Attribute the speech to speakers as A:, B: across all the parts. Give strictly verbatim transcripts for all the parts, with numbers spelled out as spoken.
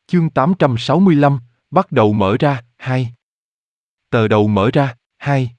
A: Chương tám trăm sáu mươi lăm, bắt đầu mở ra, hai. Tờ đầu mở ra, hai.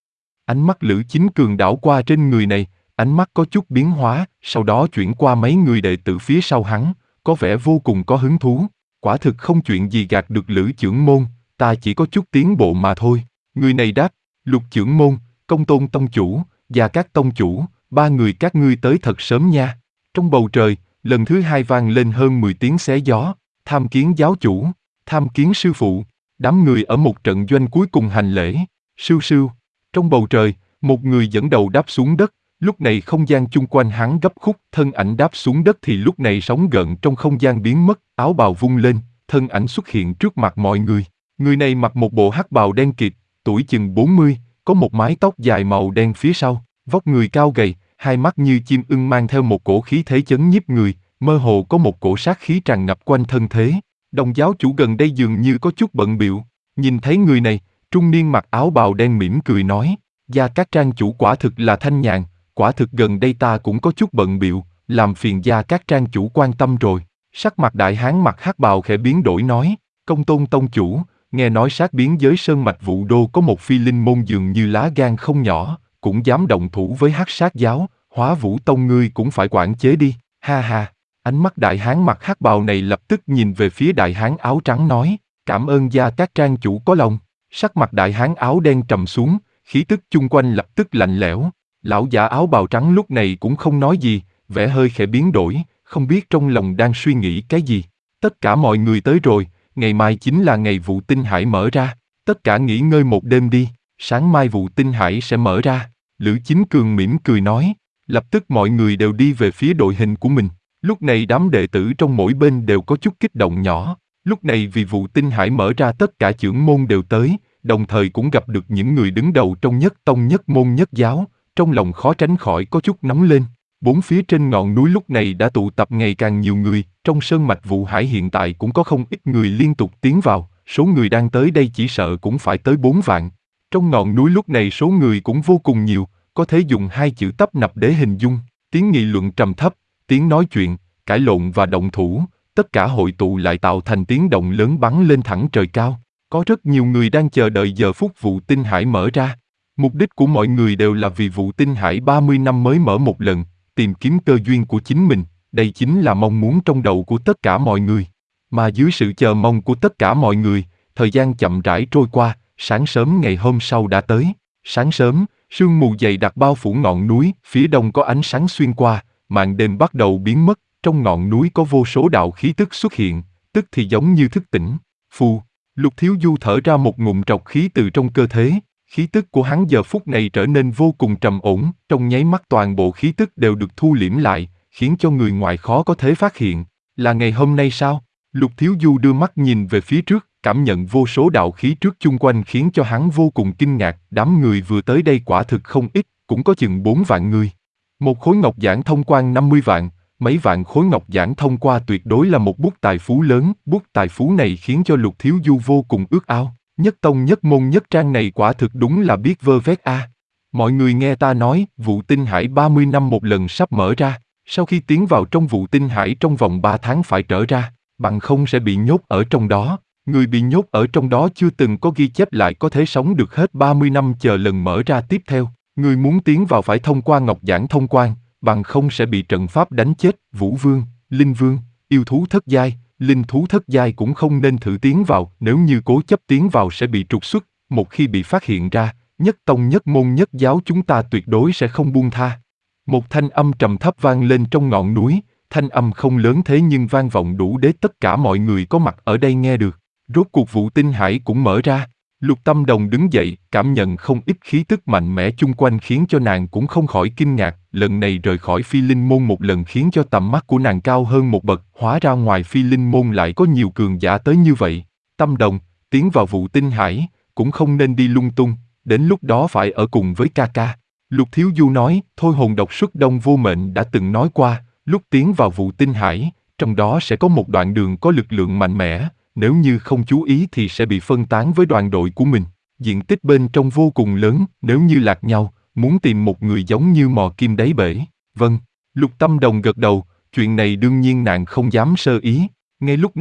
A: Ánh mắt Lữ Chính Cường đảo qua trên người này, ánh mắt có chút biến hóa, sau đó chuyển qua mấy người đệ tử phía sau hắn, có vẻ vô cùng có hứng thú. Quả thực không chuyện gì gạt được Lữ Chưởng Môn, ta chỉ có chút tiến bộ mà thôi. Người này đáp, Lục Chưởng Môn, Công Tôn Tông Chủ, Gia Cát Tông Chủ, ba người các ngươi tới thật sớm nha. Trong bầu trời, lần thứ hai vang lên hơn mười tiếng xé gió. Tham kiến giáo chủ, tham kiến sư phụ. Đám người ở một trận doanh cuối cùng hành lễ. Sưu sưu. Trong bầu trời, một người dẫn đầu đáp xuống đất. Lúc này không gian chung quanh hắn gấp khúc, thân ảnh đáp xuống đất thì lúc này sóng gợn trong không gian biến mất, áo bào vung lên, thân ảnh xuất hiện trước mặt mọi người. Người này mặc một bộ hắc bào đen kịt, tuổi chừng bốn mươi, có một mái tóc dài màu đen phía sau, vóc người cao gầy, hai mắt như chim ưng mang theo một cổ khí thế chấn nhiếp người, mơ hồ có một cổ sát khí tràn ngập quanh thân thế. Đồng giáo chủ gần đây dường như có chút bận bịu, nhìn thấy người này, trung niên mặc áo bào đen mỉm cười nói, Gia Cát Trang chủ quả thực là thanh nhàn, quả thực gần đây ta cũng có chút bận bịu, làm phiền Gia Cát Trang chủ quan tâm rồi. Sắc mặt đại hán mặc hắc bào khẽ biến đổi nói, Công Tôn Tông chủ, nghe nói sát biến giới sơn mạch Vũ Đô có một phi linh môn dường như lá gan không nhỏ, cũng dám động thủ với hắc sát giáo, Hóa Vũ Tông ngươi cũng phải quản chế đi, ha ha. Ánh mắt đại hán mặc hắc bào này lập tức nhìn về phía đại hán áo trắng nói, cảm ơn Gia Cát Trang chủ có lòng. Sắc mặt đại hán áo đen trầm xuống, khí tức chung quanh lập tức lạnh lẽo. Lão giả áo bào trắng lúc này cũng không nói gì, vẻ hơi khẽ biến đổi, không biết trong lòng đang suy nghĩ cái gì. Tất cả mọi người tới rồi, ngày mai chính là ngày vụ tinh hải mở ra, tất cả nghỉ ngơi một đêm đi, sáng mai vụ tinh hải sẽ mở ra. Lữ Chính Cường mỉm cười nói, lập tức mọi người đều đi về phía đội hình của mình. Lúc này đám đệ tử trong mỗi bên đều có chút kích động nhỏ, lúc này vì vụ tinh hải mở ra tất cả chưởng môn đều tới, đồng thời cũng gặp được những người đứng đầu trong nhất tông nhất môn nhất giáo, trong lòng khó tránh khỏi có chút nóng lên. Bốn phía trên ngọn núi lúc này đã tụ tập ngày càng nhiều người, trong sơn mạch Vụ Hải hiện tại cũng có không ít người liên tục tiến vào, số người đang tới đây chỉ sợ cũng phải tới bốn vạn. Trong ngọn núi lúc này số người cũng vô cùng nhiều, có thể dùng hai chữ tấp nập để hình dung, tiếng nghị luận trầm thấp, tiếng nói chuyện, cãi lộn và động thủ, tất cả hội tụ lại tạo thành tiếng động lớn bắn lên thẳng trời cao. Có rất nhiều người đang chờ đợi giờ phút vụ tinh hải mở ra. Mục đích của mọi người đều là vì vụ tinh hải ba mươi năm mới mở một lần, tìm kiếm cơ duyên của chính mình, đây chính là mong muốn trong đầu của tất cả mọi người. Mà dưới sự chờ mong của tất cả mọi người, thời gian chậm rãi trôi qua, sáng sớm ngày hôm sau đã tới. Sáng sớm, sương mù dày đặc bao phủ ngọn núi, phía đông có ánh sáng xuyên qua, màn đêm bắt đầu biến mất, trong ngọn núi có vô số đạo khí tức xuất hiện, tức thì giống như thức tỉnh. Phù, Lục Thiếu Du thở ra một ngụm trọc khí từ trong cơ thể, khí tức của hắn giờ phút này trở nên vô cùng trầm ổn, trong nháy mắt toàn bộ khí tức đều được thu liễm lại, khiến cho người ngoài khó có thể phát hiện. Là ngày hôm nay sao? Lục Thiếu Du đưa mắt nhìn về phía trước, cảm nhận vô số đạo khí trước chung quanh khiến cho hắn vô cùng kinh ngạc, đám người vừa tới đây quả thực không ít, cũng có chừng bốn vạn người. Một khối ngọc giản thông quan năm mươi vạn, mấy vạn khối ngọc giản thông qua tuyệt đối là một bút tài phú lớn, bút tài phú này khiến cho Lục Thiếu Du vô cùng ước ao. Nhất tông nhất môn nhất trang này quả thực đúng là biết vơ vét a. À. Mọi người nghe ta nói, vụ tinh hải ba mươi năm một lần sắp mở ra, sau khi tiến vào trong vụ tinh hải trong vòng ba tháng phải trở ra, bằng không sẽ bị nhốt ở trong đó. Người bị nhốt ở trong đó chưa từng có ghi chép lại có thể sống được hết ba mươi năm chờ lần mở ra tiếp theo. Người muốn tiến vào phải thông qua ngọc giản thông quan, bằng không sẽ bị trận pháp đánh chết. Vũ Vương, Linh Vương, yêu thú thất giai, linh thú thất giai cũng không nên thử tiến vào, nếu như cố chấp tiến vào sẽ bị trục xuất, một khi bị phát hiện ra, nhất tông nhất môn nhất giáo chúng ta tuyệt đối sẽ không buông tha. Một thanh âm trầm thấp vang lên trong ngọn núi, thanh âm không lớn thế nhưng vang vọng đủ để tất cả mọi người có mặt ở đây nghe được. Rốt cuộc vụ tinh hải cũng mở ra. Lục Tâm Đồng đứng dậy, cảm nhận không ít khí tức mạnh mẽ chung quanh khiến cho nàng cũng không khỏi kinh ngạc, lần này rời khỏi Phi Linh Môn một lần khiến cho tầm mắt của nàng cao hơn một bậc, hóa ra ngoài Phi Linh Môn lại có nhiều cường giả tới như vậy. Tâm Đồng, tiến vào vụ tinh hải, cũng không nên đi lung tung, đến lúc đó phải ở cùng với ca ca. Lục Thiếu Du nói, thôi hồn độc xuất Đông Vô Mệnh đã từng nói qua, lúc tiến vào vụ tinh hải, trong đó sẽ có một đoạn đường có lực lượng mạnh mẽ. Nếu như không chú ý thì sẽ bị phân tán với đoàn đội của mình. Diện tích bên trong vô cùng lớn, nếu như lạc nhau, muốn tìm một người giống như mò kim đáy bể. Vâng, Lục Tâm Đồng gật đầu, chuyện này đương nhiên nàng không dám sơ ý. Ngay lúc này,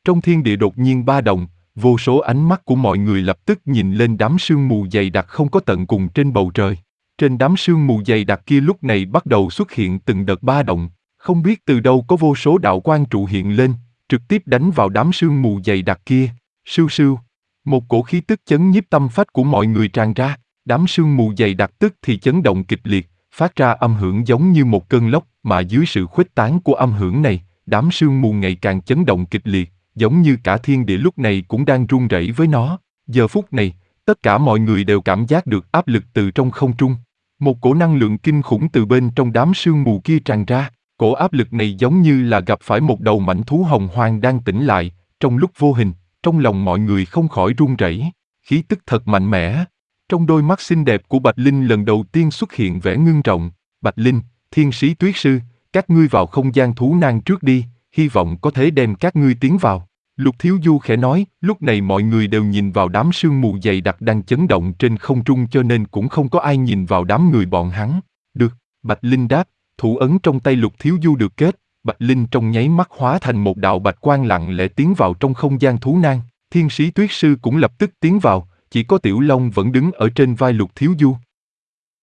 A: Trong thiên địa đột nhiên ba động, vô số ánh mắt của mọi người lập tức nhìn lên đám sương mù dày đặc không có tận cùng trên bầu trời. Trên đám sương mù dày đặc kia lúc này bắt đầu xuất hiện từng đợt ba động, không biết từ đâu có vô số đạo quang trụ hiện lên, trực tiếp đánh vào đám sương mù dày đặc kia. Sưu sưu, một cổ khí tức chấn nhiếp tâm phách của mọi người tràn ra, đám sương mù dày đặc tức thì chấn động kịch liệt, phát ra âm hưởng giống như một cơn lốc, mà dưới sự khuếch tán của âm hưởng này, đám sương mù ngày càng chấn động kịch liệt, giống như cả thiên địa lúc này cũng đang run rẩy với nó. Giờ phút này, tất cả mọi người đều cảm giác được áp lực từ trong không trung. Một cổ năng lượng kinh khủng từ bên trong đám sương mù kia tràn ra, cổ áp lực này giống như là gặp phải một đầu mãnh thú hồng hoang đang tỉnh lại, trong lúc vô hình, trong lòng mọi người không khỏi run rẩy, khí tức thật mạnh mẽ. Trong đôi mắt xinh đẹp của Bạch Linh lần đầu tiên xuất hiện vẻ ngưng trọng. Bạch Linh, Thiên Sĩ Tuyết Sư, các ngươi vào không gian thú nang trước đi, hy vọng có thể đem các ngươi tiến vào. Lục Thiếu Du khẽ nói, lúc này mọi người đều nhìn vào đám sương mù dày đặc đang chấn động trên không trung cho nên cũng không có ai nhìn vào đám người bọn hắn. Được, Bạch Linh đáp, thủ ấn trong tay Lục Thiếu Du được kết, Bạch Linh trong nháy mắt hóa thành một đạo bạch quang lặng lẽ tiến vào trong không gian thú nang. Thiên Sĩ Tuyết Sư cũng lập tức tiến vào, chỉ có Tiểu Long vẫn đứng ở trên vai Lục Thiếu Du.